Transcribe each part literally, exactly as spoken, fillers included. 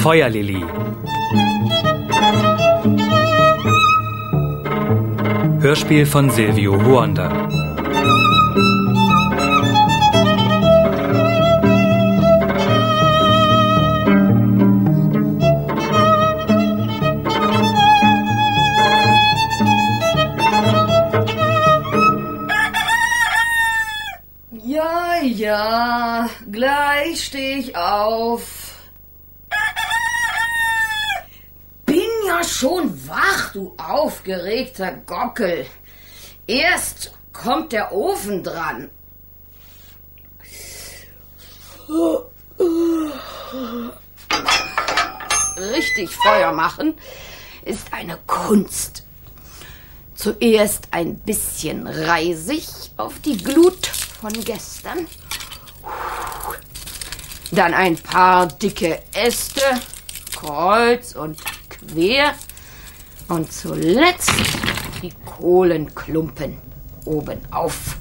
Feuerlilly. Hörspiel von Silvio Huonder. Ja, ja, gleich steh ich auf. Bin ja schon wach, du aufgeregter Gockel. Erst kommt der Ofen dran. Richtig Feuer machen ist eine Kunst. Zuerst ein bisschen Reisig auf die Glut von gestern. Dann ein paar dicke Äste, kreuz und quer. Und zuletzt die Kohlenklumpen obenauf.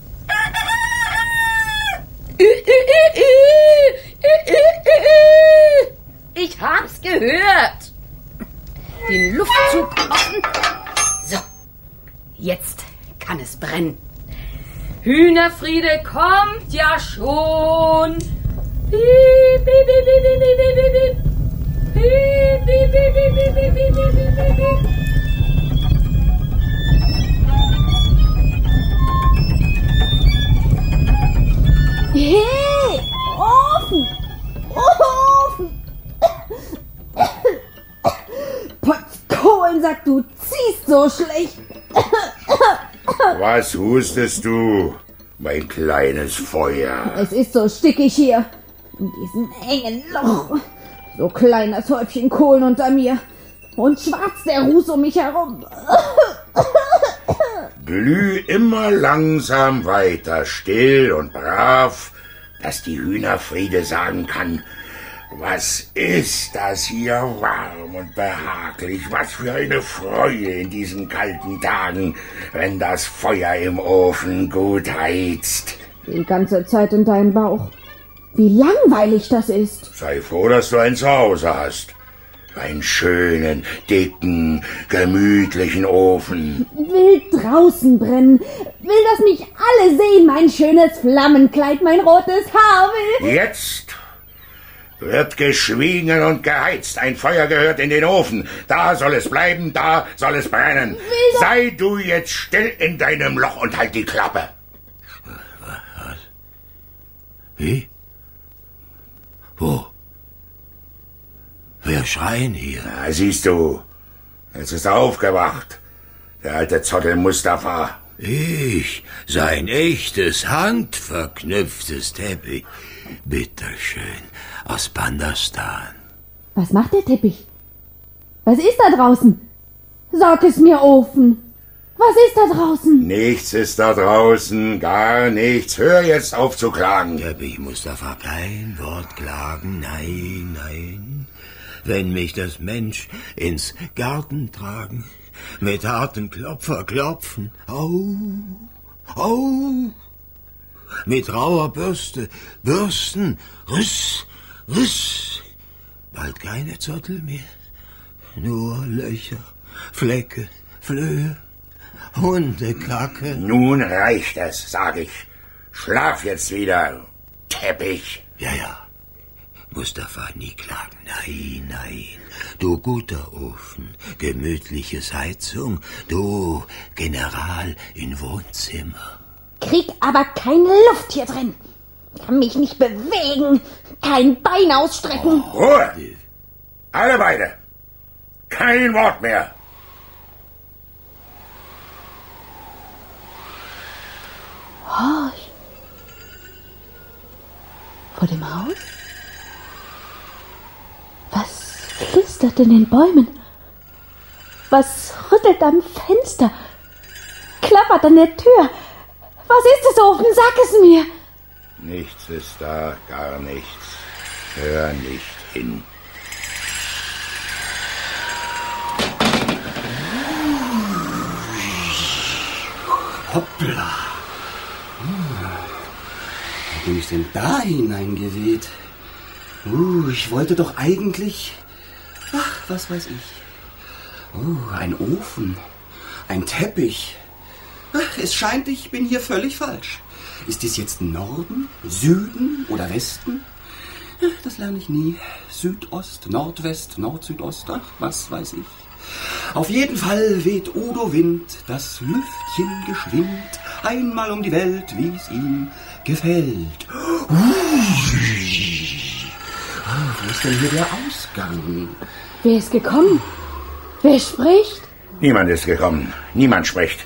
Ich hab's gehört. Den Luftzug offen. So, jetzt kann es brennen. Hühnerfriede kommt ja schon. Piep, piep, piep, piep, piep, piep, piep. Piep, piep, piep, piep, piep, piep, piep, piep, piep, piep. Hey, Ofen! Ofen! Potzkohlensack, du ziehst so schlecht. Was hustest du, mein kleines Feuer? Es ist so stickig hier, in diesem engen Loch. So klein das Häufchen Kohlen unter mir. Und schwarz der Ruß um mich herum. Glüh immer langsam weiter, still und brav, dass die Hühnerfriede sagen kann, was ist das hier warm und behaglich, was für eine Freude in diesen kalten Tagen, wenn das Feuer im Ofen gut heizt. Die ganze Zeit in deinem Bauch. Wie langweilig das ist. Sei froh, dass du ein Zuhause hast. Einen schönen, dicken, gemütlichen Ofen. Will draußen brennen. Will, dass mich alle sehen, mein schönes Flammenkleid, mein rotes Haar will. Jetzt wird geschwiegen und geheizt. Ein Feuer gehört in den Ofen. Da soll es bleiben, da soll es brennen. Will Sei du jetzt still in deinem Loch und halt die Klappe. Was? Wie? Wo? Wer schreien hier? Ja, siehst du, jetzt ist er aufgewacht. Der alte Zottel Mustafa. Ich, sein echtes, handverknüpftes Teppich. Bitteschön, aus Bandastan. Was macht der Teppich? Was ist da draußen? Sag es mir, Ofen. Was ist da draußen? Nichts ist da draußen, gar nichts. Hör jetzt auf zu klagen. Teppich, Mustafa, kein Wort klagen, nein, nein. Wenn mich das Mensch ins Garten tragen, mit harten Klopfer klopfen, au, au, mit rauer Bürste, Bürsten, Riss, Riss, bald keine Zottel mehr, nur Löcher, Flecke, Flöhe, Hundekacke. Nun reicht es, sag ich. Schlaf jetzt wieder, Teppich. Ja, ja. Mustafa, nie klagen, nein, nein. Du guter Ofen, gemütliches Heizung, du General in Wohnzimmer. Krieg aber keine Luft hier drin. Kann mich nicht bewegen, kein Bein ausstrecken. Ruhe! Alle beide! Kein Wort mehr! Horch! Vor dem Haus? Was flüstert in den Bäumen? Was rüttelt am Fenster? Klappert an der Tür? Was ist es, Ofen? Sag es mir! Nichts ist da, gar nichts. Hör nicht hin. Hoppla. Hm. Wo bin ich denn da hineingeweht? Uh, ich wollte doch eigentlich... Ach, was weiß ich. Uh, ein Ofen. Ein Teppich. Ach, es scheint, ich bin hier völlig falsch. Ist dies jetzt Norden, Süden oder Westen? Ach, das lerne ich nie. Südost, Nordwest, Nord-Südost, ach, was weiß ich. Auf jeden Fall weht Udo Wind das Lüftchen geschwind einmal um die Welt, wie es ihm gefällt. Ah, wo ist denn hier der Ausgang? Wer ist gekommen? Wer spricht? Niemand ist gekommen. Niemand spricht.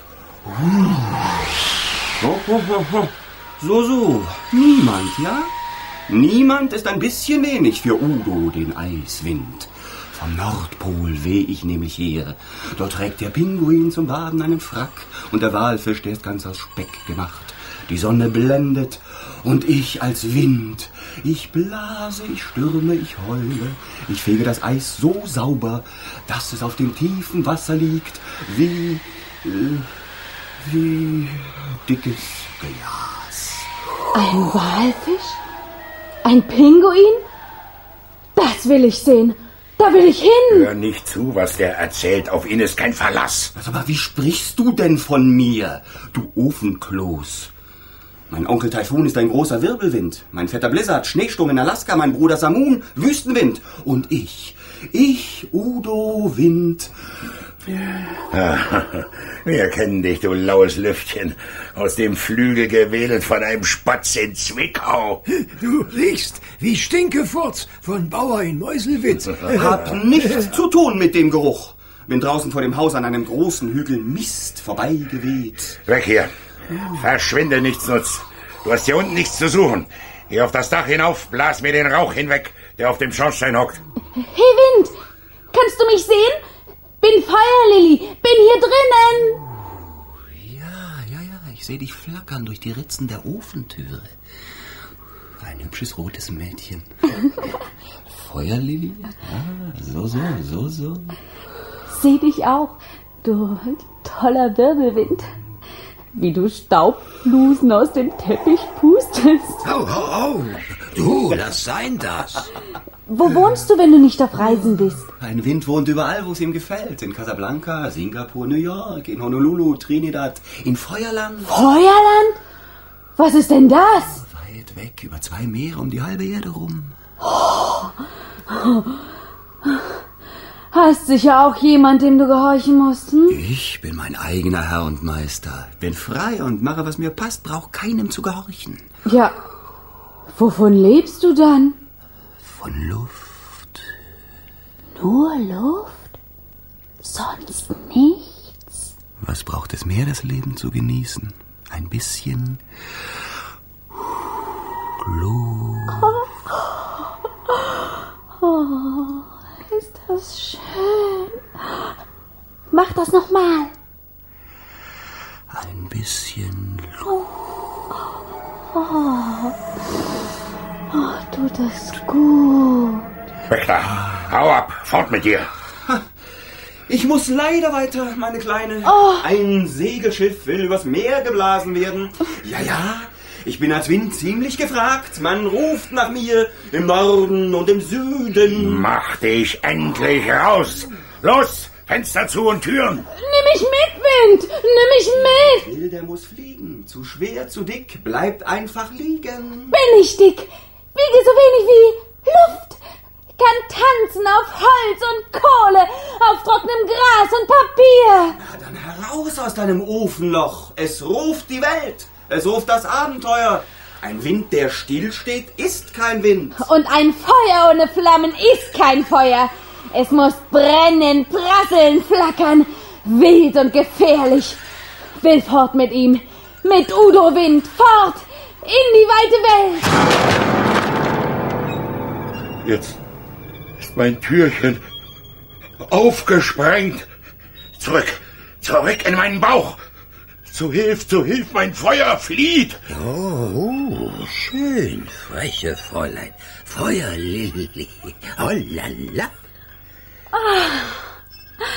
Oh, oh, oh, oh. So, so. Niemand, ja? Niemand ist ein bisschen wenig für Udo, den Eiswind. Vom Nordpol weh ich nämlich her. Dort trägt der Pinguin zum Baden einen Frack und der Walfisch, der ist ganz aus Speck gemacht. Die Sonne blendet und ich als Wind. Ich blase, ich stürme, ich heule. Ich fege das Eis so sauber, dass es auf dem tiefen Wasser liegt, wie, äh, wie dickes Glas. Ein Walfisch? Ein Pinguin? Das will ich sehen. Da will ich hin. Hör nicht zu, was der erzählt. Auf ihn ist kein Verlass. Aber wie sprichst du denn von mir, du Ofenkloß? Mein Onkel Taifun ist ein großer Wirbelwind. Mein Vetter Blizzard, Schneesturm in Alaska. Mein Bruder Samun, Wüstenwind. Und ich, ich, Udo Wind. Wir kennen dich, du laues Lüftchen. Aus dem Flügel gewedelt von einem Spatz in Zwickau. Du riechst wie Stinkefurz von Bauer in Meuselwitz. Hab nichts zu tun mit dem Geruch. Bin draußen vor dem Haus an einem großen Hügel Mist vorbeigeweht. Weg hier. Verschwinde, nichtsnutz. Du hast hier unten nichts zu suchen. Geh auf das Dach hinauf, blas mir den Rauch hinweg, der auf dem Schornstein hockt. Hey Wind, kannst du mich sehen? Bin Feuerlilly, bin hier drinnen. Ja, ja, ja, ich sehe dich flackern durch die Ritzen der Ofentüre. Ein hübsches rotes Mädchen. Feuerlilly? Ah, so, so, so, so. Seh dich auch, du toller Wirbelwind. Wie du Staubblusen aus dem Teppich pustest. Au, au, au. Du, lass sein das. Wo wohnst du, wenn du nicht auf Reisen bist? Ein Wind wohnt überall, wo es ihm gefällt. In Casablanca, Singapur, New York, in Honolulu, Trinidad, in Feuerland. Feuerland? Was ist denn das? Weit weg, über zwei Meere, um die halbe Erde rum. Oh. Hast sicher auch jemand, dem du gehorchen musst, hm? Ich bin mein eigener Herr und Meister. Bin frei und mache, was mir passt, brauch keinem zu gehorchen. Ja, wovon lebst du dann? Von Luft. Nur Luft? Sonst nichts? Was braucht es mehr, das Leben zu genießen? Ein bisschen Luft. Oh, oh, ist das schön. Mach das nochmal. Ein bisschen Luft. Oh, oh, tut das gut. Weg da. Hau ab. Fort mit dir. Ich muss leider weiter, meine Kleine. Oh. Ein Segelschiff will übers Meer geblasen werden. Ja, ja, ich bin als Wind ziemlich gefragt. Man ruft nach mir im Norden und im Süden. Mach dich endlich raus. Los, Fenster zu und Türen. Nimm mich mit, Wind. Nimm mich mit. Will, der muss fliegen. Zu schwer, zu dick. Bleibt einfach liegen. Bin ich dick. Wiege so wenig wie Luft. Kann tanzen auf Holz und Kohle, auf trockenem Gras und Papier. Na, dann heraus aus deinem Ofenloch. Es ruft die Welt. Es ruft das Abenteuer. Ein Wind, der stillsteht, ist kein Wind. Und ein Feuer ohne Flammen ist kein Feuer. Es muss brennen, prasseln, flackern. Wild und gefährlich. Will fort mit ihm. Mit Udo Wind. Fort in die weite Welt. Jetzt ist mein Türchen aufgesprengt. Zurück, zurück in meinen Bauch. Zu Hilf, zu Hilf, mein Feuer flieht. Oh, schön, freche Fräulein. Feuerlilly. Hollala. Oh.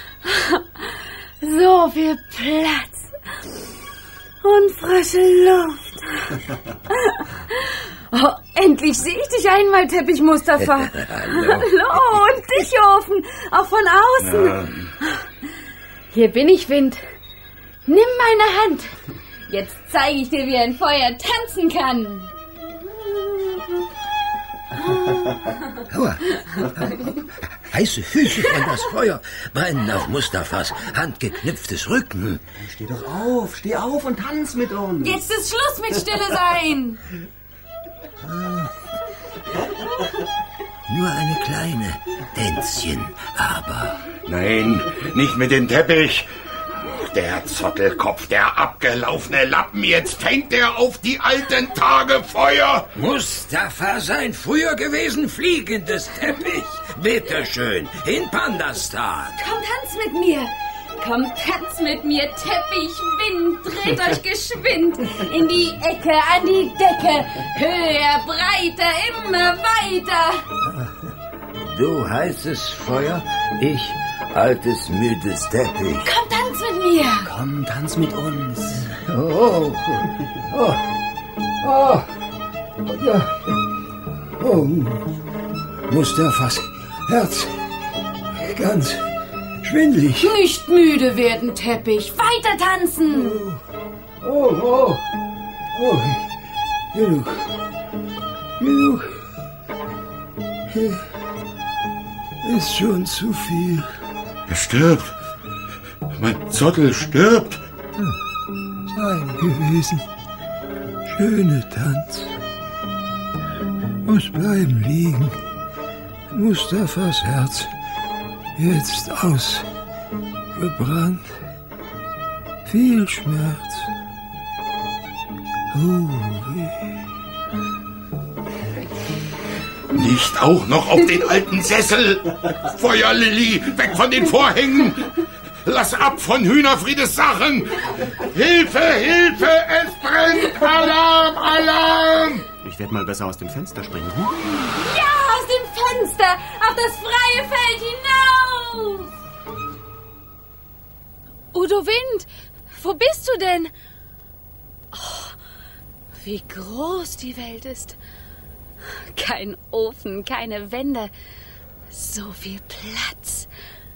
So viel Platz und frische Luft. Oh, endlich sehe ich dich einmal, Teppich Mustafa. Hallo. Hallo, und dich, Ofen. Auch von außen. Ja. Hier bin ich, Wind. Nimm meine Hand. Jetzt zeige ich dir, wie ein Feuer tanzen kann. Aua. Heiße Füße von das Feuer brennen auf Mustafas handgeknüpftes Rücken. Steh doch auf, steh auf und tanz mit uns. Jetzt ist Schluss mit Stille sein. Nur eine kleine Tänzchen, aber... Nein, nicht mit dem Teppich. Der Zottelkopf, der abgelaufene Lappen, jetzt fängt er auf die alten Tage Feuer. Mustafa sein früher gewesen fliegendes Teppich. Bitteschön, in Pandastan. Komm, tanz mit mir. Komm, tanz mit mir, Teppich, Wind, dreht euch geschwind. In die Ecke, an die Decke, höher, breiter, immer weiter. Du heißes Feuer, ich altes, müdes Teppich. Komm, tanz mit mir. Komm, tanz mit uns. Oh, oh, oh, ja. Oh, Mustafas Herz ganz schwindlig. Nicht müde werden, Teppich. Weiter tanzen. Oh, oh, oh, genug, genug. Ist schon zu viel. Er stirbt. Mein Zottel stirbt. Sein gewesen. Schöne Tanz. Muss bleiben liegen. Mustafas Herz jetzt ausgebrannt. Viel Schmerz. Oh, weh. Nicht auch noch auf den alten Sessel. Feuerlilly, weg von den Vorhängen. Lass ab von Hühnerfriedes Sachen. Hilfe, Hilfe, es brennt. Alarm, Alarm. Ich werde mal besser aus dem Fenster springen. Hm? Ja, aus dem Fenster, auf das freie Feld hinaus. Udo Wind, wo bist du denn? Oh, wie groß die Welt ist. Kein Ofen, keine Wände. So viel Platz.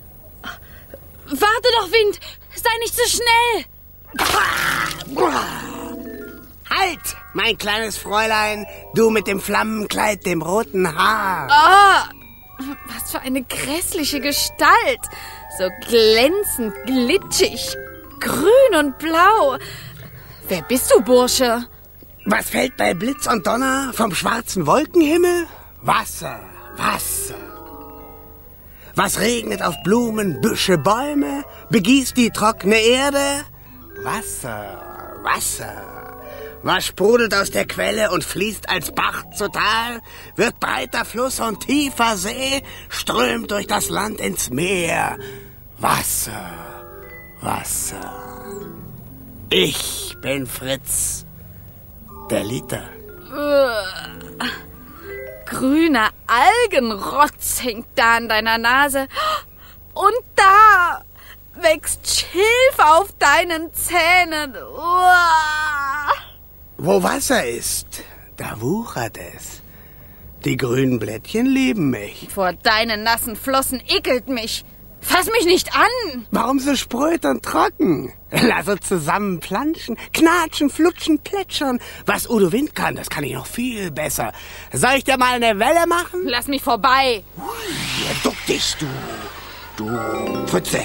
Warte doch, Wind! Sei nicht so schnell! Halt, mein kleines Fräulein, du mit dem Flammenkleid, dem roten Haar. Oh, was für eine grässliche Gestalt. So glänzend, glitschig, grün und blau. Wer bist du, Bursche? Was fällt bei Blitz und Donner vom schwarzen Wolkenhimmel? Wasser, Wasser. Was regnet auf Blumen, Büsche, Bäume, begießt die trockene Erde? Wasser, Wasser. Was sprudelt aus der Quelle und fließt als Bach zu Tal, wird breiter Fluss und tiefer See, strömt durch das Land ins Meer. Wasser, Wasser. Ich bin Fritz, der Liter. Uh, grüner Algenrotz hängt da an deiner Nase. Und da wächst Schilf auf deinen Zähnen. Uh. Wo Wasser ist, da wuchert es. Die grünen Blättchen lieben mich. Vor deinen nassen Flossen ekelt mich. Fass mich nicht an! Warum so spröd und trocken? Lass uns zusammen planschen, knatschen, flutschen, plätschern. Was Udo Wind kann, das kann ich noch viel besser. Soll ich dir mal eine Welle machen? Lass mich vorbei. Ja, duck dich, du. Du Pfütze.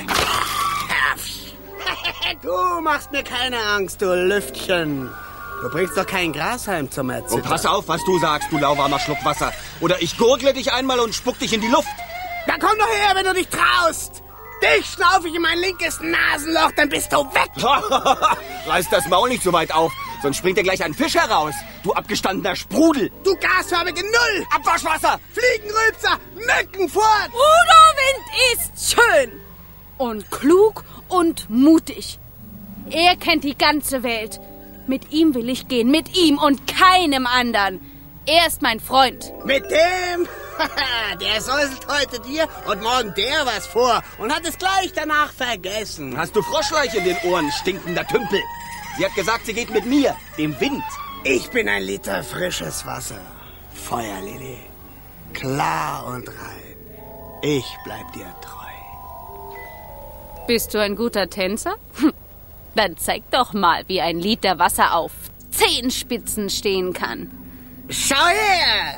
Du machst mir keine Angst, du Lüftchen. Du bringst doch kein Grashalm zum Erzittern. Und pass auf, was du sagst, du lauwarmer Schluck Wasser. Oder ich gurgle dich einmal und spuck dich in die Luft. Dann komm doch her, wenn du dich traust. Dich schnaufe ich in mein linkes Nasenloch, dann bist du weg. Reiß das Maul nicht so weit auf, sonst springt dir gleich ein Fisch heraus. Du abgestandener Sprudel. Du gasförmige Null. Abwaschwasser. Fliegenrülpser, Mücken fort. Udo Wind ist schön und klug und mutig. Er kennt die ganze Welt. Mit ihm will ich gehen, mit ihm und keinem anderen. Er ist mein Freund. Mit dem? Der säuselt heute dir und morgen der was vor und hat es gleich danach vergessen. Hast du Froschleiche in den Ohren, stinkender Tümpel? Sie hat gesagt, sie geht mit mir, dem Wind. Ich bin ein Liter frisches Wasser. Feuerlili. Klar und rein. Ich bleib dir treu. Bist du ein guter Tänzer? Dann zeig doch mal, wie ein Liter Wasser auf Zehenspitzen stehen kann. Schau her!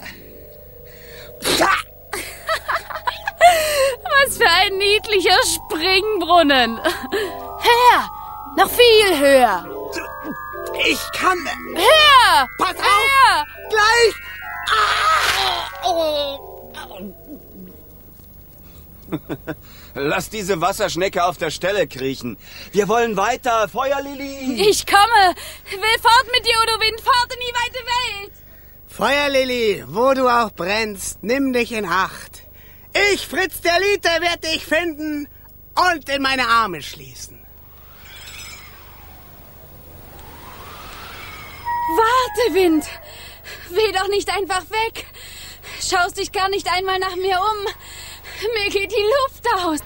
Was für ein niedlicher Springbrunnen. Höher! Noch viel höher! Ich kann... Höher! Pass auf! Höher! Gleich! Ah! Oh. Lass diese Wasserschnecke auf der Stelle kriechen. Wir wollen weiter, Feuerlili. Ich komme. Will fort mit dir, Udo Wind, fort in die weite Welt. Feuerlili, wo du auch brennst, nimm dich in Acht. Ich, Fritz der Lite, werd dich finden und in meine Arme schließen. Warte, Wind. Weh doch nicht einfach weg. Schaust dich gar nicht einmal nach mir um. Mir geht die Luft aus.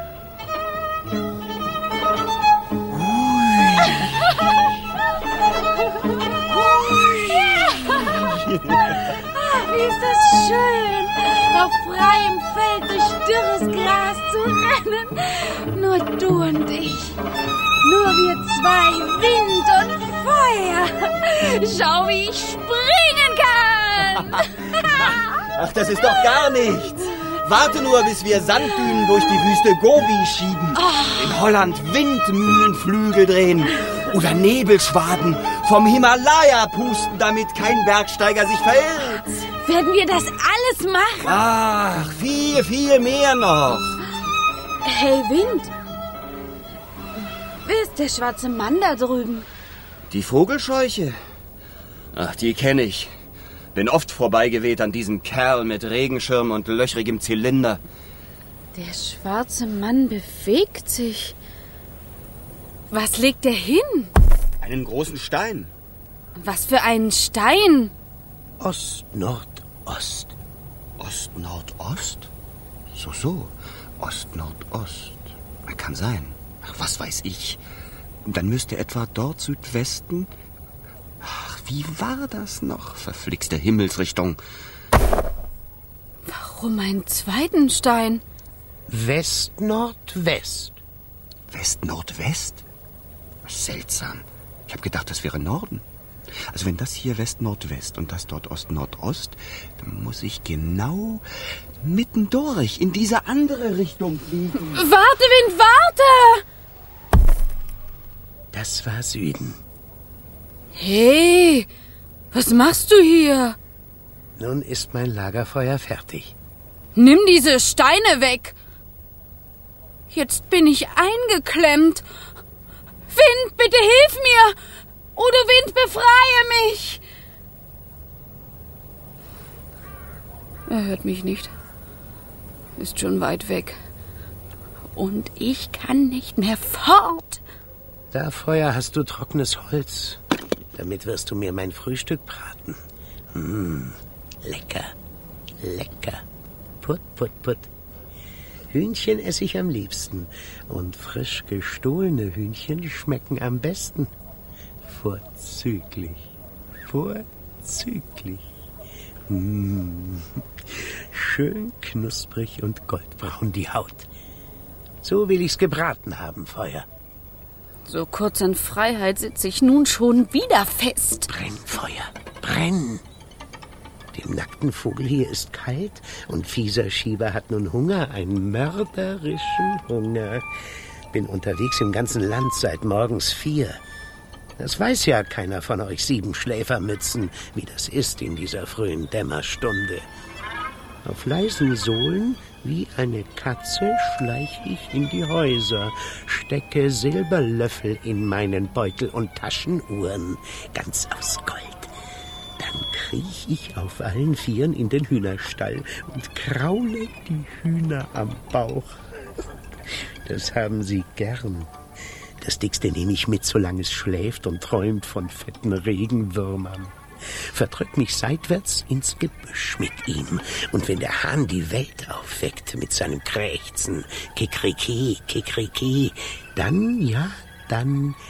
Ach, wie ist das schön, auf freiem Feld durch dürres Gras zu rennen. Nur du und ich. Nur wir zwei, Wind und Feuer. Schau, wie ich springen kann. Ach, das ist doch gar nichts. Warte nur, bis wir Sanddünen durch die Wüste Gobi schieben. Oh. In Holland Windmühlenflügel drehen. Oder Nebelschwaden vom Himalaya pusten, damit kein Bergsteiger sich verirrt. Werden wir das alles machen? Ach, viel, viel mehr noch. Hey, Wind. Wer ist der schwarze Mann da drüben? Die Vogelscheuche? Ach, die kenne ich. Bin oft vorbeigeweht an diesem Kerl mit Regenschirm und löchrigem Zylinder. Der schwarze Mann bewegt sich. Was legt er hin? Einen großen Stein. Was für einen Stein? Ost, Nord, Ost. Ost, Nord, Ost? So, so. Ost, Nord, Ost. Kann sein. Ach, was weiß ich. Dann müsste etwa dort Südwesten... Ach, wie war das noch? Verflixte Himmelsrichtung. Warum einen zweiten Stein? West, Nordwest. West, Nordwest? Seltsam. Ich habe gedacht, das wäre Norden. Also wenn das hier West, Nordwest und das dort Ost, Nordost, dann muss ich genau mittendurch in diese andere Richtung fliegen. Warte, Wind, warte! Das war Süden. Hey, was machst du hier? Nun ist mein Lagerfeuer fertig. Nimm diese Steine weg. Jetzt bin ich eingeklemmt. Wind, bitte hilf mir. Udo Wind, befreie mich. Er hört mich nicht. Ist schon weit weg. Und ich kann nicht mehr fort. Da, Feuer, hast du trockenes Holz. Damit wirst du mir mein Frühstück braten. Mmh, lecker, lecker. Put, put, put. Hühnchen esse ich am liebsten. Und frisch gestohlene Hühnchen schmecken am besten. Vorzüglich, vorzüglich. Mmh. Schön knusprig und goldbraun die Haut. So will ich's gebraten haben, Feuer. So kurz in Freiheit sitze ich nun schon wieder fest. Brenn, Feuer, brenn! Dem nackten Vogel hier ist kalt und fieser Schieber hat nun Hunger, einen mörderischen Hunger. Bin unterwegs im ganzen Land seit morgens vier. Das weiß ja keiner von euch Siebenschläfermützen, wie das ist in dieser frühen Dämmerstunde. Auf leisen Sohlen wie eine Katze schleich ich in die Häuser, stecke Silberlöffel in meinen Beutel und Taschenuhren, ganz aus Gold. Dann kriech ich auf allen Vieren in den Hühnerstall und kraule die Hühner am Bauch. Das haben sie gern. Das Dickste nehme ich mit, solange es schläft und träumt von fetten Regenwürmern. Verdrück mich seitwärts ins Gebüsch mit ihm. Und wenn der Hahn die Welt aufweckt mit seinem Krächzen, Kikriki, Kikriki, dann, ja, dann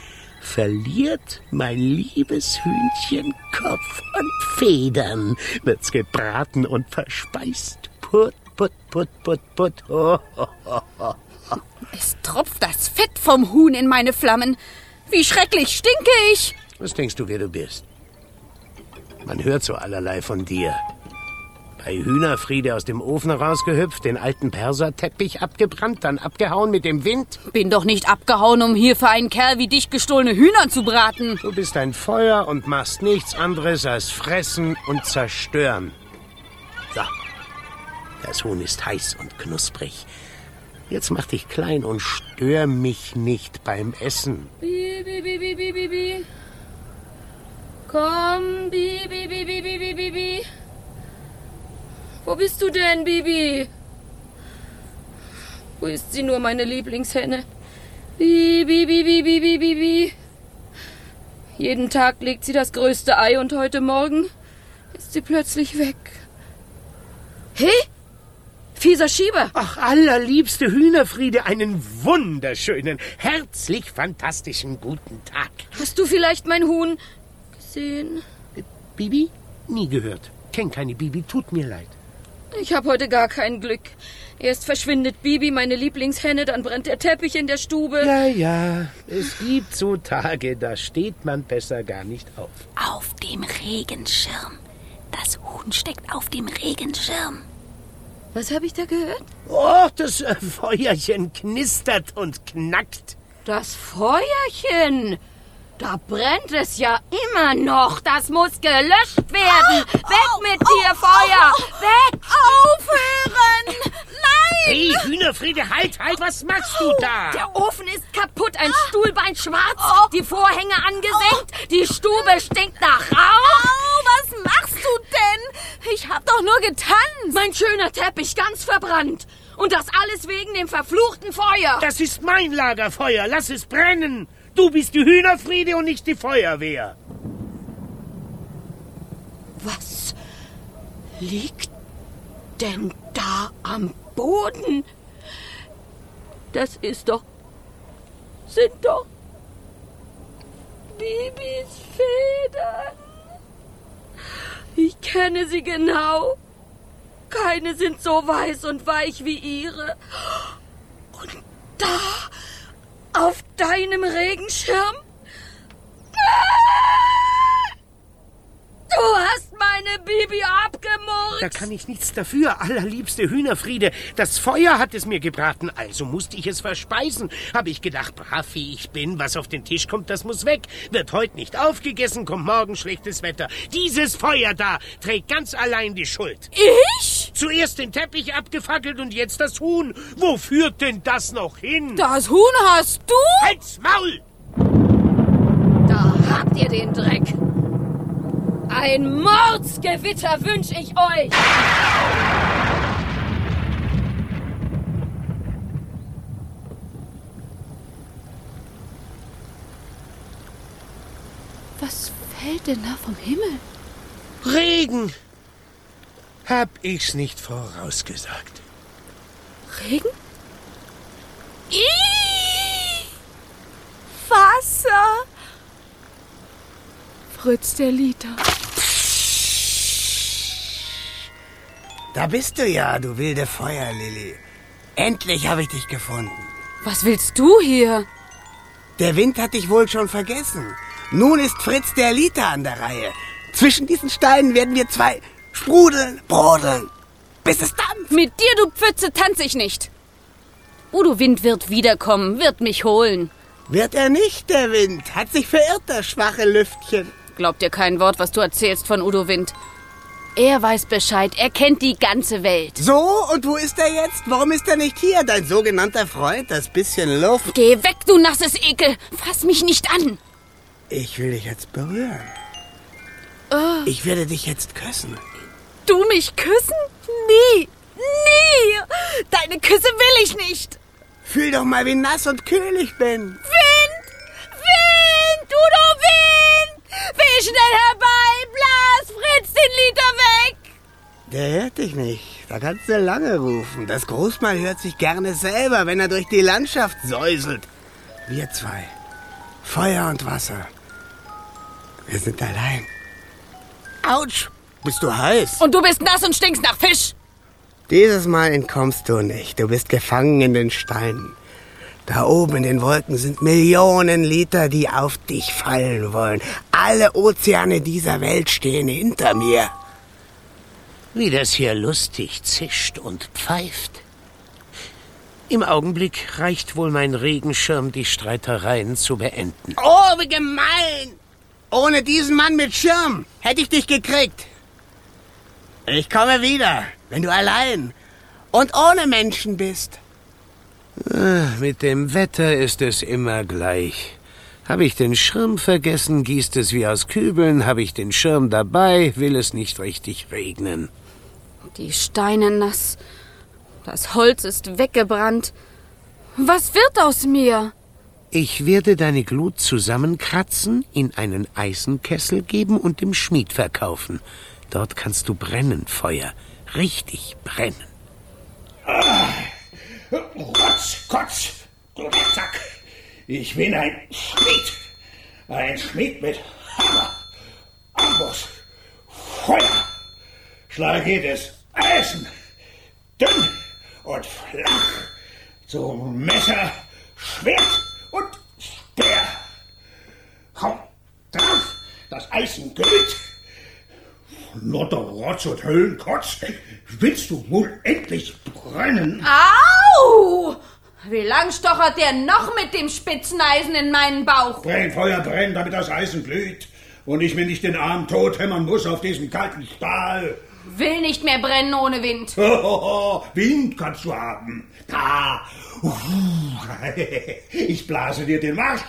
verliert mein liebes Hühnchen Kopf und Federn, wird's gebraten und verspeist. Put, put, put, put, put. Oh, oh, oh, oh. Es tropft das Fett vom Huhn in meine Flammen. Wie schrecklich stinke ich! Was denkst du, wer du bist? Man hört so allerlei von dir. Bei Hühnerfriede aus dem Ofen rausgehüpft, den alten Perserteppich abgebrannt, dann abgehauen mit dem Wind. Bin doch nicht abgehauen, um hier für einen Kerl wie dich gestohlene Hühner zu braten. Du bist ein Feuer und machst nichts anderes als fressen und zerstören. So, das Huhn ist heiß und knusprig. Jetzt mach dich klein und stör mich nicht beim Essen. Bibi, bibi, bibi, bibi. Komm, Bibi, Bibi, Bibi, Bibi. Wo bist du denn, Bibi? Wo ist sie nur, meine Lieblingshenne? Bibi, Bibi, Bibi, Bibi. Jeden Tag legt sie das größte Ei und heute Morgen ist sie plötzlich weg. Hey? Fieser Schieber! Ach, allerliebste Hühnerfriede, einen wunderschönen, herzlich fantastischen guten Tag. Hast du vielleicht mein Huhn gesehen? Bibi? Nie gehört. Kenn keine Bibi, tut mir leid. Ich habe heute gar kein Glück. Erst verschwindet Bibi, meine Lieblingshenne, dann brennt der Teppich in der Stube. Ja, ja, es gibt so Tage, da steht man besser gar nicht auf. Auf dem Regenschirm. Das Huhn steckt auf dem Regenschirm. Was habe ich da gehört? Oh, das äh, Feuerchen knistert und knackt. Das Feuerchen? Da brennt es ja immer noch. Das muss gelöscht werden. Oh, Weg oh, mit oh, dir, oh, Feuer! Oh, Weg! Aufhören! Nein! Hey, Hühnerfriede, halt, halt, was machst du da? Der Ofen ist kaputt, ein Stuhlbein schwarz, die Vorhänge angesenkt, die Stube stinkt nach Rauch. Oh, was machst du denn? Ich hab doch nur getanzt. Mein schöner Teppich ganz verbrannt. Und das alles wegen dem verfluchten Feuer. Das ist mein Lagerfeuer, lass es brennen. Du bist die Hühnerfriede und nicht die Feuerwehr. Was liegt denn da am Boden? Das ist doch... sind doch... Bibis Federn. Ich kenne sie genau. Keine sind so weiß und weich wie ihre. Und da... auf deinem Regenschirm? Du hast meine Bibi abgemurkt. Da kann ich nichts dafür, allerliebste Hühnerfriede. Das Feuer hat es mir gebraten, also musste ich es verspeisen. Habe ich gedacht, brav wie ich bin, was auf den Tisch kommt, das muss weg. Wird heute nicht aufgegessen, kommt morgen schlechtes Wetter. Dieses Feuer da trägt ganz allein die Schuld. Ich? Zuerst den Teppich abgefackelt und jetzt das Huhn. Wo führt denn das noch hin? Das Huhn hast du? Halt's Maul! Da habt ihr den Dreck. Ein Mordsgewitter wünsch ich euch. Was fällt denn da vom Himmel? Regen! Hab ich's nicht vorausgesagt. Regen? Ih! Wasser! Fritz der Liter. Da bist du ja, du wilde Feuerlilly. Endlich habe ich dich gefunden. Was willst du hier? Der Wind hat dich wohl schon vergessen. Nun ist Fritz der Liter an der Reihe. Zwischen diesen Steinen werden wir zwei sprudeln, brodeln, bis es dampft. Mit dir, du Pfütze, tanze ich nicht. Udo Wind wird wiederkommen, wird mich holen. Wird er nicht, der Wind. Hat sich verirrt, das schwache Lüftchen. Glaubt dir kein Wort, was du erzählst von Udo Wind. Er weiß Bescheid, er kennt die ganze Welt. So, und wo ist er jetzt? Warum ist er nicht hier, dein sogenannter Freund? Das bisschen Luft. Geh weg, du nasses Ekel. Fass mich nicht an. Ich will dich jetzt berühren. Oh. Ich werde dich jetzt küssen. Du mich küssen? Nie, nie. Deine Küsse will ich nicht. Fühl doch mal, wie nass und kühl ich bin. Wind, Wind, Udo Wind. Will schnell herbei, blas Fritz den Liter weg. Der hört dich nicht. Da kannst du lange rufen. Das Großmal hört sich gerne selber, wenn er durch die Landschaft säuselt. Wir zwei. Feuer und Wasser. Wir sind allein. Autsch, bist du heiß? Und du bist nass und stinkst nach Fisch. Dieses Mal entkommst du nicht. Du bist gefangen in den Steinen. Da oben in den Wolken sind Millionen Liter, die auf dich fallen wollen. Alle Ozeane dieser Welt stehen hinter mir. Wie das hier lustig zischt und pfeift. Im Augenblick reicht wohl mein Regenschirm, die Streitereien zu beenden. Oh, wie gemein! Ohne diesen Mann mit Schirm hätte ich dich gekriegt. Ich komme wieder, wenn du allein und ohne Menschen bist. Mit dem Wetter ist es immer gleich. Habe ich den Schirm vergessen, gießt es wie aus Kübeln. Habe ich den Schirm dabei, will es nicht richtig regnen. Die Steine nass. Das Holz ist weggebrannt. Was wird aus mir? Ich werde deine Glut zusammenkratzen, in einen Eisenkessel geben und dem Schmied verkaufen. Dort kannst du brennen, Feuer. Richtig brennen. Ah, Rotz, Kotz, du Sack. Ich bin ein Schmied. Ein Schmied mit Hammer, Amboss, Feuer. Schlag jedes Eisen, dünn und flach, zu Messer, Schwert und Speer. Kaum drauf, das Eisen glüht. Lotter Rotz und Höllenkotz, willst du wohl endlich brennen? Au! Wie lang stochert der noch mit dem spitzen Eisen in meinen Bauch? Brenn, Feuer, brenn, damit das Eisen glüht und ich mir nicht den Arm tot hämmern muss auf diesen kalten Stahl. Will nicht mehr brennen ohne Wind. Hohoho, Wind kannst du haben. Da. Uh, ich blase dir den Marsch.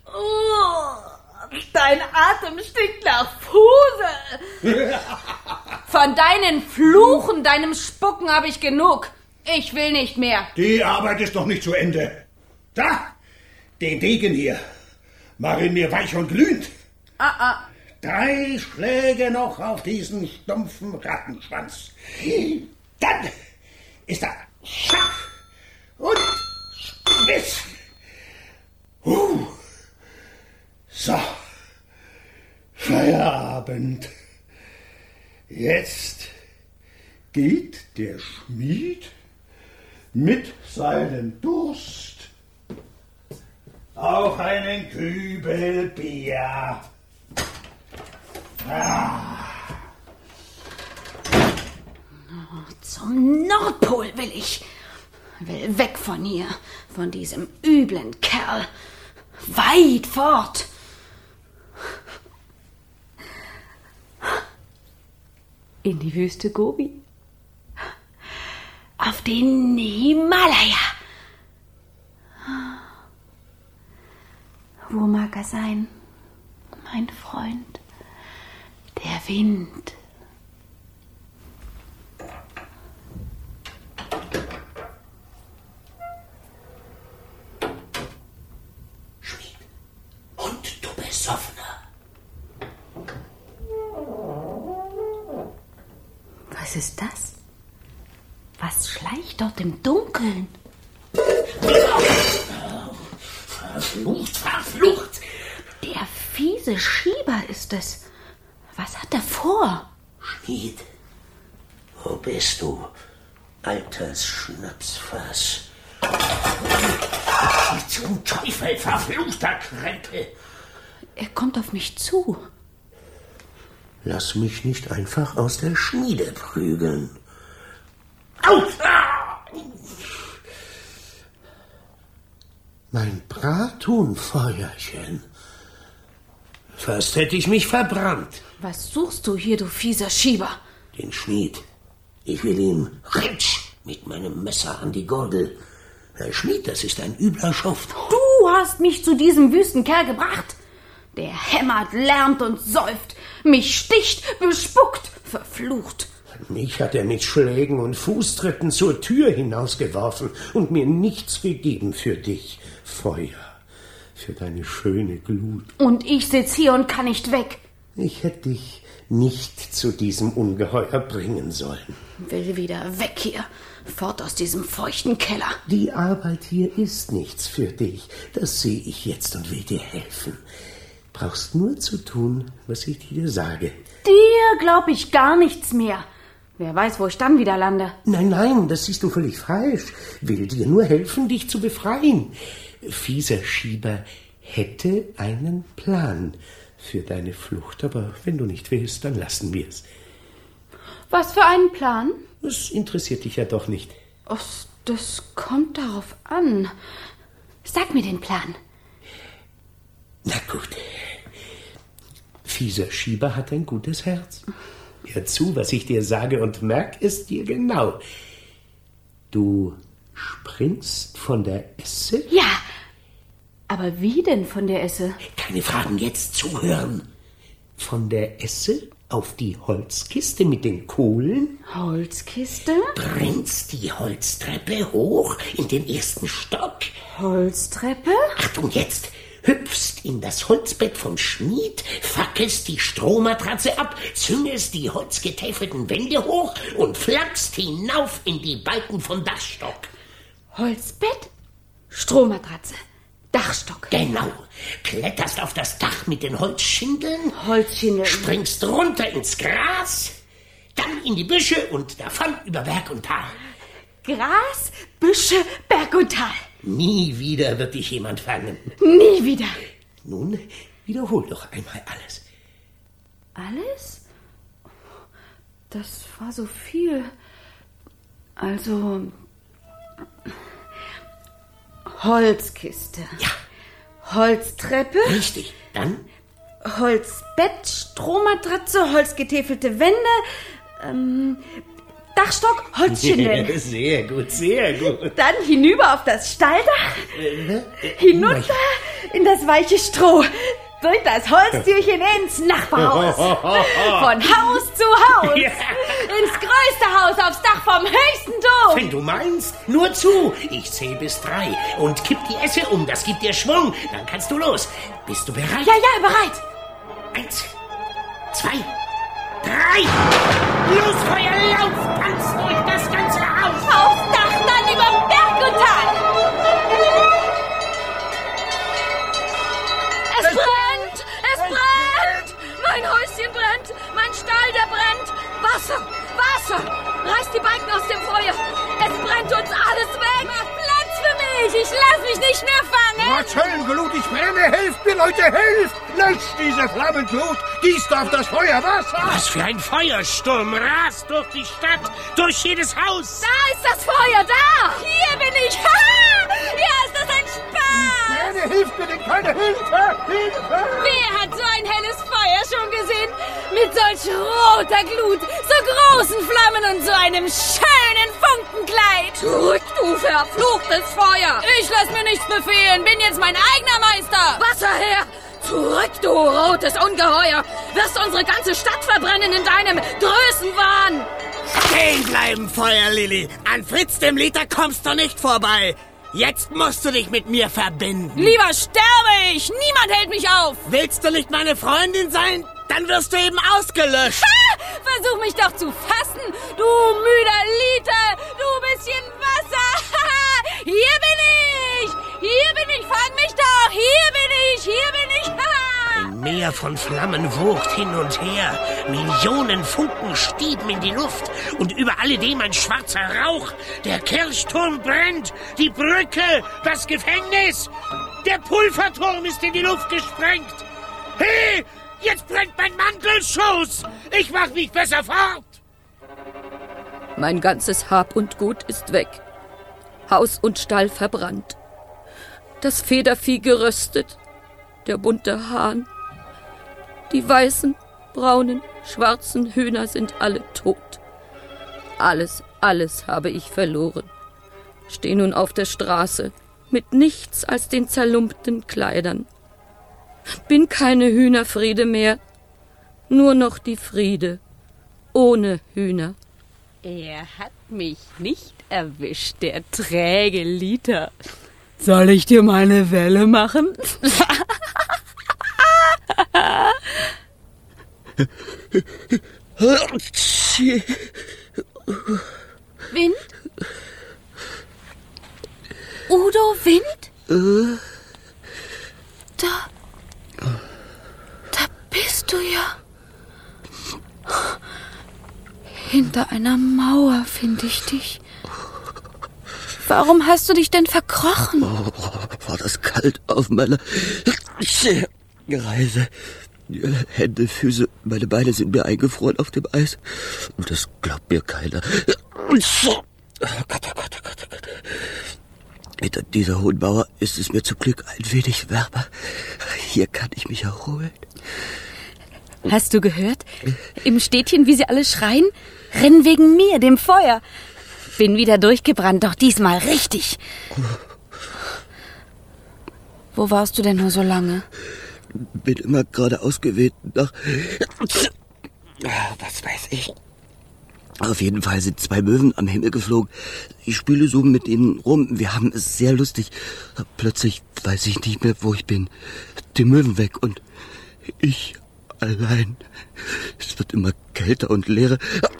Uh, dein Atem stinkt nach Fusel. Von deinen Fluchen, deinem Spucken habe ich genug. Ich will nicht mehr. Die Arbeit ist noch nicht zu Ende. Da, den Degen hier. Mach ihn mir weich und glühend. Ah, ah. Drei Schläge noch auf diesen stumpfen Rattenschwanz. Dann ist er scharf und spitz. Uh. So, Feierabend. Jetzt geht der Schmied mit seinem Durst auf einen Kübel Bier. Ah. Zum Nordpol will ich. Will weg von hier, von diesem üblen Kerl. Weit fort. In die Wüste Gobi. Auf den Himalaya. Wo mag er sein, mein Freund? Der Wind. Schmied. Und du Besoffener. Was ist das? Was schleicht dort im Dunkeln? Verflucht, verflucht! Der fiese Schieber ist es. Was hat er vor? Schmied, wo bist du, altes Schnapsfass? Zum Teufel, verfluchter Krempel! Er kommt auf mich zu. Lass mich nicht einfach aus der Schmiede prügeln. Au! Mein Bratunfeuerchen. Fast hätte ich mich verbrannt. Was suchst du hier, du fieser Schieber? Den Schmied. Ich will ihm ritsch mit meinem Messer an die Gurgel. Herr Schmied, das ist ein übler Schuft. Du hast mich zu diesem wüsten Kerl gebracht. Der hämmert, lärmt und säuft. Mich sticht, bespuckt, verflucht. Mich hat er mit Schlägen und Fußtritten zur Tür hinausgeworfen und mir nichts gegeben für dich, Feuer, für deine schöne Glut. Und ich sitz hier und kann nicht weg. Ich hätte dich nicht zu diesem Ungeheuer bringen sollen. Will wieder weg hier, Fort aus diesem feuchten Keller. Die Arbeit hier ist nichts für dich. Das sehe ich jetzt und will dir helfen. Brauchst nur zu tun, was ich dir sage. Dir glaub ich gar nichts mehr. Wer weiß, wo ich dann wieder lande. Nein, nein, das siehst du völlig falsch. Will dir nur helfen, dich zu befreien. Fieser Schieber hätte einen Plan für deine Flucht. Aber wenn du nicht willst, dann lassen wir es. Was für einen Plan? Das interessiert dich ja doch nicht. Oh, das kommt darauf an. Sag mir den Plan. Na gut. Fieser Schieber hat ein gutes Herz. Hör zu, was ich dir sage, und merk es dir genau. Du springst von der Esse? Ja, aber wie denn von der Esse? Keine Fragen, jetzt zuhören. Von der Esse auf die Holzkiste mit den Kohlen. Holzkiste? Brennst die Holztreppe hoch in den ersten Stock. Holztreppe? Achtung jetzt! Hüpfst in das Holzbett vom Schmied, fackelst die Strohmatratze ab, züngelst die holzgetäfelten Wände hoch und flackst hinauf in die Balken vom Dachstock. Holzbett, Strohmatratze, Dachstock. Genau. Kletterst auf das Dach mit den Holzschindeln, Holzschindeln, springst runter ins Gras, dann in die Büsche und davon über Berg und Tal. Gras, Büsche, Berg und Tal. Nie wieder wird dich jemand fangen. Nie wieder. Nun, wiederhol doch einmal alles. Alles? Das war so viel. Also... Holzkiste. Ja. Holztreppe. Richtig. Dann? Holzbett, Strohmatratze, holzgetäfelte Wände, ähm, Dachstock, Holzschindeln. Sehr gut, sehr gut. Dann hinüber auf das Stalldach, Äh, hinunter in das weiche Stroh, durch das Holztürchen ins Nachbarhaus. Von Haus zu Haus. Ja. Ins größte Haus, aufs Dach vom höchsten Dom. Wenn du meinst, nur zu. Ich zähl bis drei und kipp die Esse um. Das gibt dir Schwung. Dann kannst du los. Bist du bereit? Ja, ja, bereit. Eins, zwei, drei. Los, Feuer, lauf, tanz durch das ganze Haus. Aufs Dach, dann über Berg und Tal. Es brennt! Es brennt! Mein Häuschen brennt! Mein Stall, der brennt! Wasser! Wasser! Reiß die Balken aus dem Feuer! Es brennt uns alles weg! Mach Platz für mich! Ich lass mich nicht mehr fangen! Was Höllenblut, ich brenne! Helft mir, Leute, helft! Löscht diese Flammenglut! Gießt auf das Feuer Wasser! Was für ein Feuersturm rast durch die Stadt, durch jedes Haus. Da ist das Feuer! Da! Hier bin ich! Ja, ist das ein Spaß! Brenne, hilft mir denn keine Hilfe! Hilfe! Wer hat so ein helles Feuer schon gesehen? Mit solch roter Glut, so großen Flammen und so einem schönen Funkenkleid! Zurück, du verfluchtes Feuer! Ich lass mir nichts befehlen, bin jetzt mein eigener Meister! Wasser her! Zurück, du rotes Ungeheuer! Wirst unsere ganze Stadt verbrennen in deinem Größenwahn! Stehen bleiben, Feuerlili! An Fritz dem Liter kommst du nicht vorbei! Jetzt musst du dich mit mir verbinden. Lieber sterbe ich! Niemand hält mich auf! Willst du nicht meine Freundin sein? Dann wirst du eben ausgelöscht. Ha! Versuch mich doch zu fassen, du müder Liter, du bisschen Wasser! Hier bin ich! Hier bin ich! Fang mich doch! Hier bin ich! Hier bin ich! Ein Meer von Flammen wogt hin und her. Millionen Funken stieben in die Luft. Und über alledem ein schwarzer Rauch. Der Kirchturm brennt. Die Brücke. Das Gefängnis. Der Pulverturm ist in die Luft gesprengt. Hey, jetzt brennt mein Mantelschoß. Ich mach mich besser fort. Mein ganzes Hab und Gut ist weg. Haus und Stall verbrannt. Das Federvieh geröstet. Der bunte Hahn. Die weißen, braunen, schwarzen Hühner sind alle tot. Alles, alles habe ich verloren. Steh nun auf der Straße, mit nichts als den zerlumpten Kleidern. Bin keine Hühnerfriede mehr, nur noch die Friede, ohne Hühner. Er hat mich nicht erwischt, der träge Liter. Soll ich dir mal eine Welle machen? Wind? Udo Wind? Äh? Da... Da bist du ja. Hinter einer Mauer finde ich dich. Warum hast du dich denn verkrochen? Oh, war das kalt auf meiner Reise. Hände, Füße, meine Beine sind mir eingefroren auf dem Eis. Und das glaubt mir keiner. Oh Gott, oh Gott, oh Gott, oh Gott. Hinter dieser hohen Mauer ist es mir zum Glück ein wenig wärmer. Hier kann ich mich erholen. Hast du gehört? Im Städtchen, wie sie alle schreien? Rennen wegen mir, dem Feuer. Bin wieder durchgebrannt, doch diesmal richtig. Wo warst du denn nur so lange? Bin immer geradeaus geweht nach... Was weiß ich. Auf jeden Fall sind zwei Möwen am Himmel geflogen. Ich spiele so mit ihnen rum. Wir haben es sehr lustig. Plötzlich weiß ich nicht mehr, wo ich bin. Die Möwen weg und ich allein. Es wird immer kälter und leerer.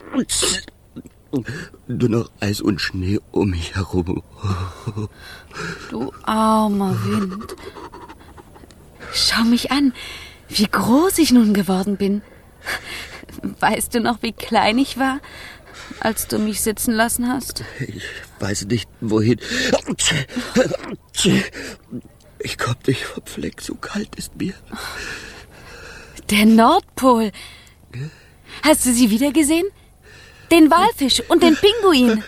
Nur noch Eis und Schnee um mich herum. Du armer Wind. Schau mich an, wie groß ich nun geworden bin. Weißt du noch, wie klein ich war, als du mich sitzen lassen hast? Ich weiß nicht, wohin. Ich komm nicht vom Fleck, so kalt ist mir. Der Nordpol. Hast du sie wieder gesehen? Den Walfisch und den Pinguin.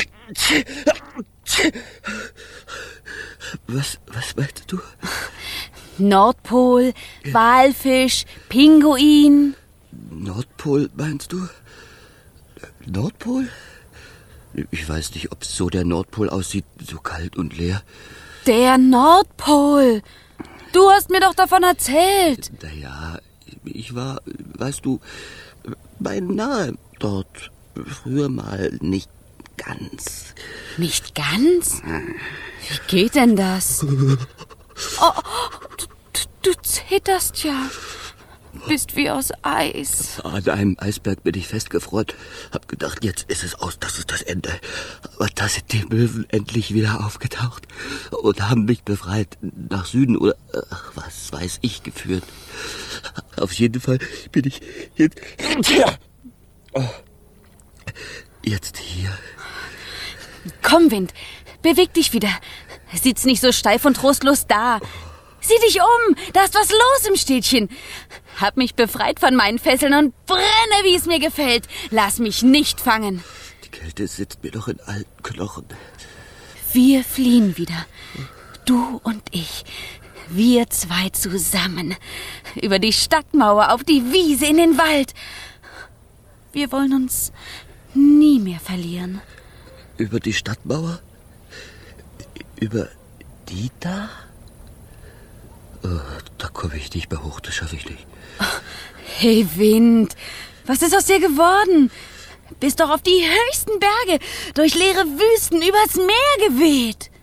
Was, was meinst du? Nordpol, Walfisch, Pinguin. Nordpol, meinst du? Nordpol? Ich weiß nicht, ob so der Nordpol aussieht, so kalt und leer. Der Nordpol. Du hast mir doch davon erzählt. Naja, ich war, weißt du, beinahe dort. Früher mal nicht ganz. Nicht ganz? Wie geht denn das? Oh, du, du zitterst ja. Bist wie aus Eis. An einem Eisberg bin ich festgefroren. Hab gedacht, jetzt ist es aus, das ist das Ende. Aber da sind die Möwen endlich wieder aufgetaucht und haben mich befreit, nach Süden oder ach, was weiß ich, geführt. Auf jeden Fall bin ich jetzt... Oh. Jetzt hier. Komm, Wind, beweg dich wieder. Sitz nicht so steif und trostlos da. Sieh dich um, da ist was los im Städtchen. Hab mich befreit von meinen Fesseln und brenne, wie es mir gefällt. Lass mich nicht fangen. Die Kälte sitzt mir doch in allen Knochen. Wir fliehen wieder. Du und ich. Wir zwei zusammen. Über die Stadtmauer, auf die Wiese, in den Wald. Wir wollen uns nie mehr verlieren. Über die Stadtmauer? Über die da? Oh, da komme ich nicht mehr hoch, das schaffe ich nicht. Hey Wind, was ist aus dir geworden? Bist doch auf die höchsten Berge, durch leere Wüsten, übers Meer geweht.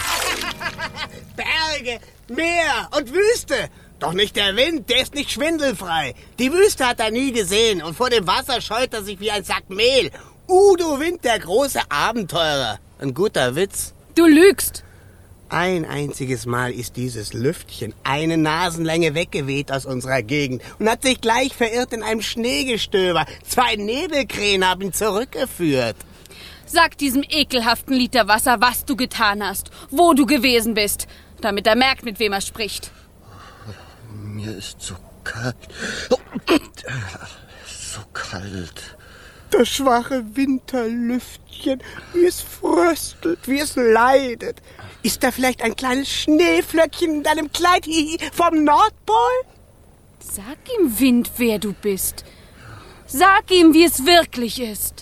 Berge, Meer und Wüste. Doch nicht der Wind, der ist nicht schwindelfrei. Die Wüste hat er nie gesehen und vor dem Wasser scheut er sich wie ein Sack Mehl. Udo Wind, der große Abenteurer. Ein guter Witz. Du lügst. Ein einziges Mal ist dieses Lüftchen eine Nasenlänge weggeweht aus unserer Gegend und hat sich gleich verirrt in einem Schneegestöber. Zwei Nebelkrähen haben ihn zurückgeführt. Sag diesem ekelhaften Liter Wasser, was du getan hast, wo du gewesen bist, damit er merkt, mit wem er spricht. Mir ist so kalt. So kalt. Das schwache Winterlüftchen, wie es fröstelt, wie es leidet. Ist da vielleicht ein kleines Schneeflöckchen in deinem Kleid hihi, vom Nordpol? Sag ihm, Wind, wer du bist. Sag ihm, wie es wirklich ist.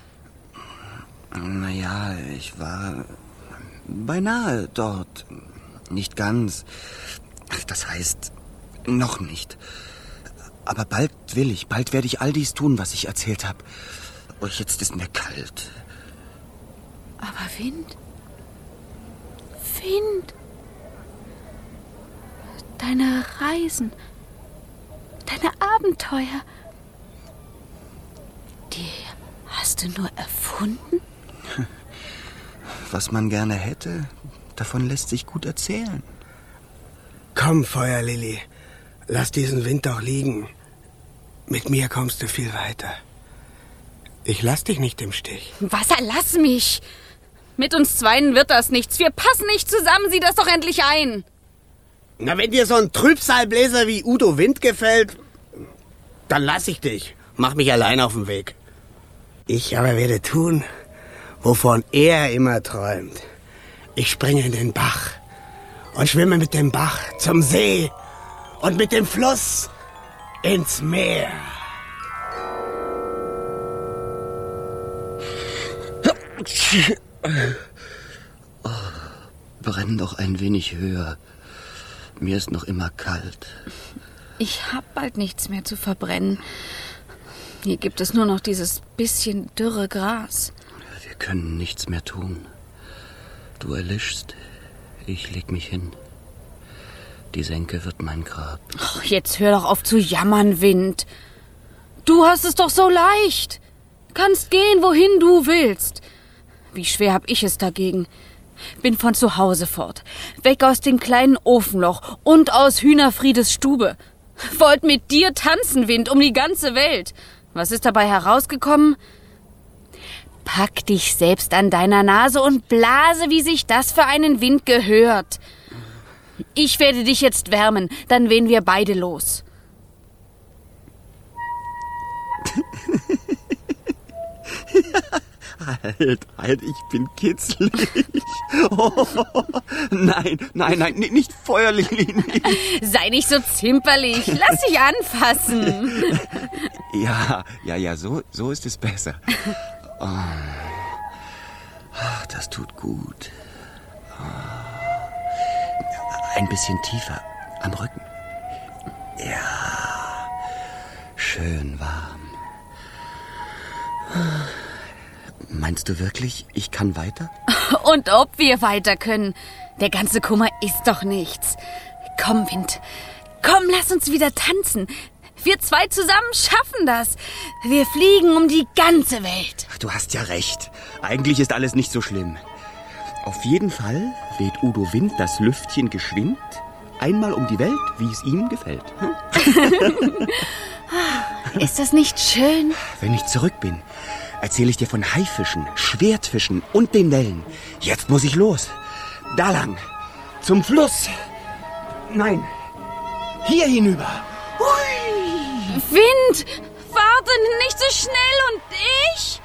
Naja, ich war beinahe dort. Nicht ganz. Das heißt, noch nicht. Aber bald will ich, bald werde ich all dies tun, was ich erzählt habe. Oh, jetzt ist mir kalt. Aber Wind? Wind? Deine Reisen, deine Abenteuer, die hast du nur erfunden? Was man gerne hätte, Davon lässt sich gut erzählen. Komm, Feuerlilly, lass diesen Wind doch liegen. Mit mir kommst du viel weiter. Ich lass dich nicht im Stich. Wasser, lass mich! Mit uns Zweien wird das nichts. Wir passen nicht zusammen. Sieh das doch endlich ein. Na, wenn dir so ein Trübsalbläser wie Udo Wind gefällt, dann lass ich dich. Mach mich allein auf den Weg. Ich aber werde tun, wovon er immer träumt. Ich springe in den Bach und schwimme mit dem Bach zum See und mit dem Fluss ins Meer. Oh, brenn doch ein wenig höher. Mir ist noch immer kalt. Ich hab bald nichts mehr zu verbrennen. Hier gibt es nur noch dieses bisschen dürre Gras. Wir können nichts mehr tun. Du erlischst, ich leg mich hin. Die Senke wird mein Grab. Oh, jetzt hör doch auf zu jammern, Wind. Du hast es doch so leicht. Kannst gehen, wohin du willst. Wie schwer hab ich es dagegen? Bin von zu Hause fort. Weg aus dem kleinen Ofenloch und aus Hühnerfriedes Stube. Wollt mit dir tanzen, Wind, um die ganze Welt. Was ist dabei herausgekommen? Pack dich selbst an deiner Nase und blase, wie sich das für einen Wind gehört. Ich werde dich jetzt wärmen, dann wehen wir beide los. Halt, halt, ich bin kitzlig. Oh, nein, nein, nein, nicht Feuerlilly. Nicht. Sei nicht so zimperlich, lass dich anfassen. Ja, ja, ja, so, so ist es besser. Oh. Ach, das tut gut. Oh. Ein bisschen tiefer, am Rücken. Ja, schön warm. Meinst du wirklich, ich kann weiter? Und ob wir weiter können. Der ganze Kummer ist doch nichts. Komm, Wind. Komm, lass uns wieder tanzen. Wir zwei zusammen schaffen das. Wir fliegen um die ganze Welt. Du hast ja recht. Eigentlich ist alles nicht so schlimm. Auf jeden Fall weht Udo Wind das Lüftchen geschwind einmal um die Welt, wie es ihm gefällt. Hm? Ist das nicht schön? Wenn ich zurück bin, erzähle ich dir von Haifischen, Schwertfischen und den Wellen. Jetzt muss ich los. Da lang. Zum Fluss. Nein. Hier hinüber. Hui. Wind, warte nicht so schnell und ich?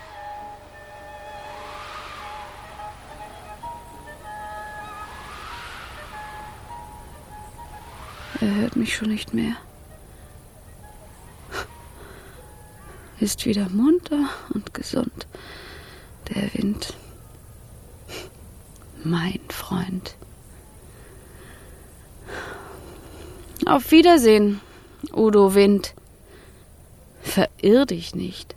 Er hört mich schon nicht mehr. Ist wieder munter und gesund. Der Wind. Mein Freund. Auf Wiedersehen, Udo Wind. Verirr dich nicht.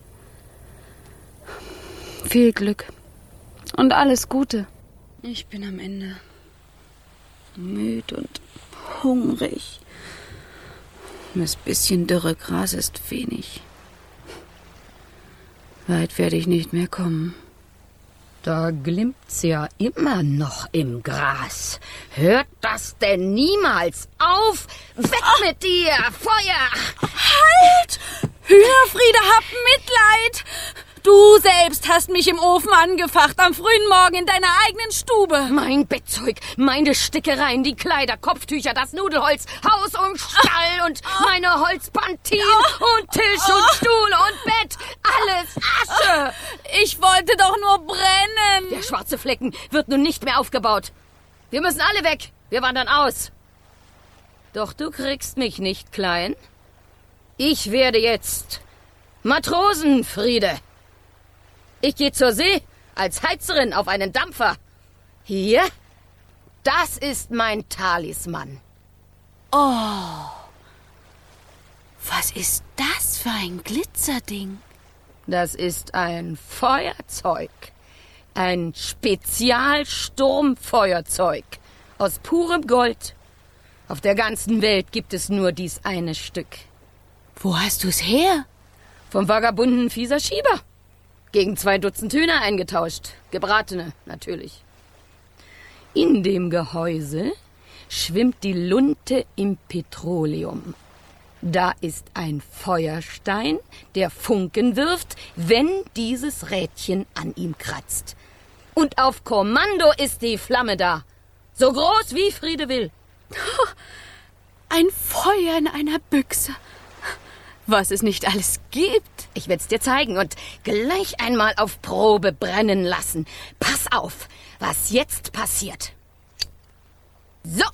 Viel Glück und alles Gute. Ich bin am Ende. Müd und hungrig. Das bisschen dürre Gras ist wenig. Weit werde ich nicht mehr kommen. Da glimmt's ja immer noch im Gras. Hört das denn niemals auf? Weg oh. mit dir! Feuer! Halt! Hühnerfriede, hab Mitleid! Du selbst hast mich im Ofen angefacht, am frühen Morgen in deiner eigenen Stube. Mein Bettzeug, meine Stickereien, die Kleider, Kopftücher, das Nudelholz, Haus und Stall oh. und oh. meine Holzpantinen oh. und Tisch oh. und Stuhl und Bett. Alles Asche! Ich wollte doch nur brennen. Der schwarze Flecken wird nun nicht mehr aufgebaut. Wir müssen alle weg. Wir wandern aus. Doch du kriegst mich nicht klein. Ich werde jetzt Matrosenfriede. Ich gehe zur See als Heizerin auf einen Dampfer. Hier, das ist mein Talisman. Oh, was ist das für ein Glitzerding? Das ist ein Feuerzeug. Ein Spezialsturmfeuerzeug aus purem Gold. Auf der ganzen Welt gibt es nur dies eine Stück. Wo hast du's her? Vom vagabunden Fieser Schieber. Gegen zwei Dutzend Hühner eingetauscht. Gebratene, natürlich. In dem Gehäuse schwimmt die Lunte im Petroleum. Da ist ein Feuerstein, der Funken wirft, wenn dieses Rädchen an ihm kratzt. Und auf Kommando ist die Flamme da. So groß wie Friede will. Ein Feuer in einer Büchse. Was es nicht alles gibt. Ich werd's dir zeigen und gleich einmal auf Probe brennen lassen. Pass auf, was jetzt passiert. So.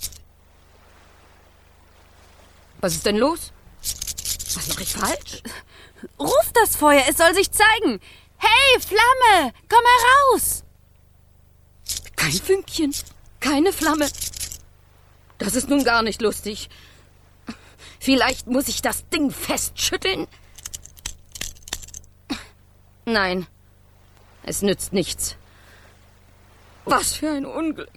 Was ist denn los? Was mache ich falsch? Ruf das Feuer, es soll sich zeigen. Hey, Flamme, komm heraus. Kein Fünkchen, keine Flamme. Das ist nun gar nicht lustig. Vielleicht muss ich das Ding festschütteln. Nein, es nützt nichts. Was für ein Unglück.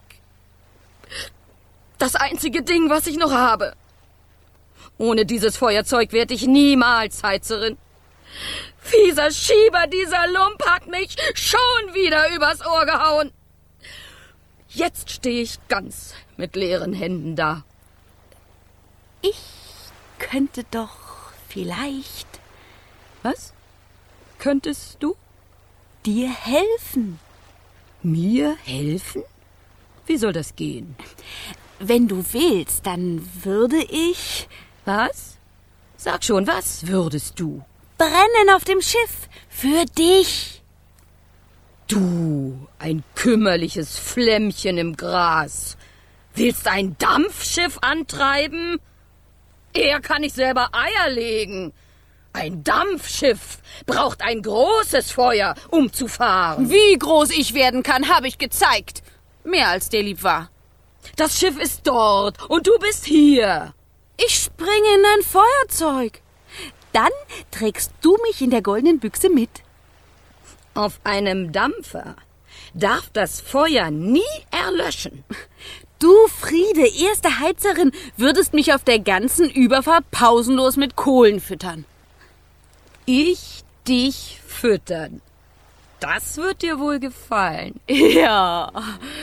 Das einzige Ding, was ich noch habe. Ohne dieses Feuerzeug werde ich niemals Heizerin. Fieser Schieber, dieser Lump hat mich schon wieder übers Ohr gehauen. Jetzt stehe ich ganz mit leeren Händen da. Ich könnte doch vielleicht... Was? Könntest du? Dir helfen. Mir helfen? Wie soll das gehen? Wenn du willst, dann würde ich... Was? Sag schon, was würdest du? Brennen auf dem Schiff. Für dich. Du, ein kümmerliches Flämmchen im Gras. Willst ein Dampfschiff antreiben? Eher kann ich selber Eier legen. Ein Dampfschiff braucht ein großes Feuer, um zu fahren. Wie groß ich werden kann, habe ich gezeigt. Mehr als dir lieb war. Das Schiff ist dort und du bist hier. Ich springe in dein Feuerzeug. Dann trägst du mich in der goldenen Büchse mit. Auf einem Dampfer darf das Feuer nie erlöschen. Du, Friede, erste Heizerin, würdest mich auf der ganzen Überfahrt pausenlos mit Kohlen füttern. Ich dich füttern. Das wird dir wohl gefallen. Ja.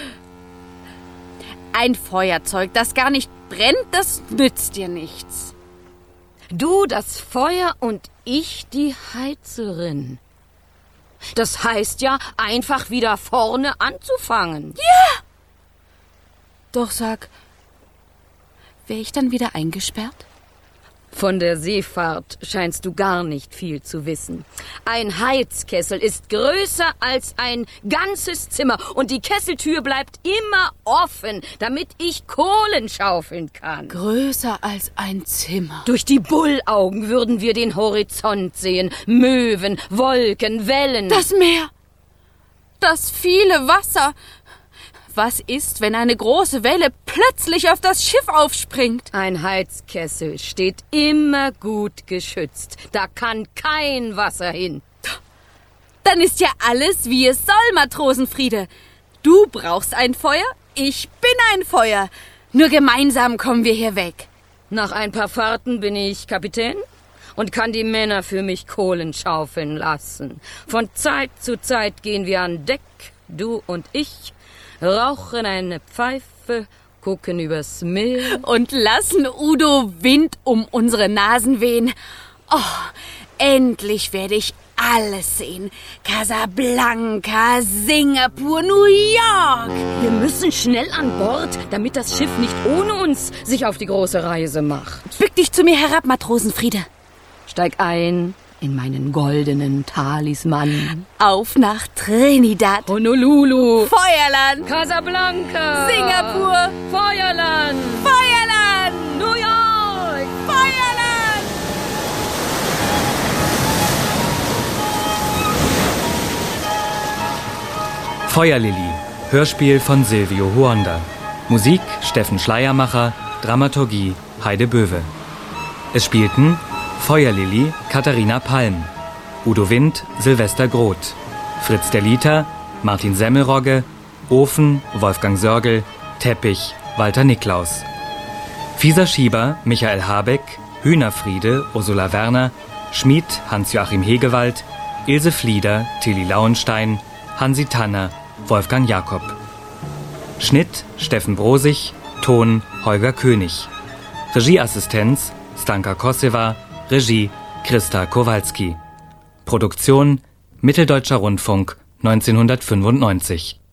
Ein Feuerzeug, das gar nicht brennt, das nützt dir nichts. Du das Feuer und ich die Heizerin. Das heißt ja, einfach wieder vorne anzufangen. Ja! Doch sag, wäre ich dann wieder eingesperrt? Von der Seefahrt scheinst du gar nicht viel zu wissen. Ein Heizkessel ist größer als ein ganzes Zimmer und die Kesseltür bleibt immer offen, damit ich Kohlen schaufeln kann. Größer als ein Zimmer. Durch die Bullaugen würden wir den Horizont sehen. Möwen, Wolken, Wellen. Das Meer. Das viele Wasser. Was ist, wenn eine große Welle plötzlich auf das Schiff aufspringt? Ein Heizkessel steht immer gut geschützt. Da kann kein Wasser hin. Dann ist ja alles, wie es soll, Matrosenfriede. Du brauchst ein Feuer, ich bin ein Feuer. Nur gemeinsam kommen wir hier weg. Nach ein paar Fahrten bin ich Kapitän und kann die Männer für mich Kohlen schaufeln lassen. Von Zeit zu Zeit gehen wir an Deck, du und ich, rauchen eine Pfeife, gucken übers Meer und lassen Udo Wind um unsere Nasen wehen. Oh, endlich werde ich alles sehen. Casablanca, Singapur, New York. Wir müssen schnell an Bord, damit das Schiff nicht ohne uns sich auf die große Reise macht. Bück dich zu mir herab, Matrosenfriede. Steig ein in meinen goldenen Talisman. Auf nach Trinidad, Honolulu, Feuerland, Casablanca, Singapur, Feuerland, Feuerland, New York, Feuerland. Feuerlilly, Hörspiel von Silvio Huonda. Musik Steffen Schleiermacher, Dramaturgie Heide Böwe. Es spielten Feuerlilly Katharina Palm, Udo Wind Silvester Groth, Fritz der Liter Martin Semmelrogge, Ofen Wolfgang Sörgel, Teppich Walter Niklaus. Fieser Schieber Michael Habeck, Hühnerfriede Ursula Werner, Schmied Hans-Joachim Hegewald, Ilse Flieder Tilly Lauenstein, Hansi Tanner Wolfgang Jakob. Schnitt Steffen Brosig, Ton Holger König. Regieassistenz Stanka Kosseva, Regie Christa Kowalski. Produktion Mitteldeutscher Rundfunk neunzehnhundertfünfundneunzig.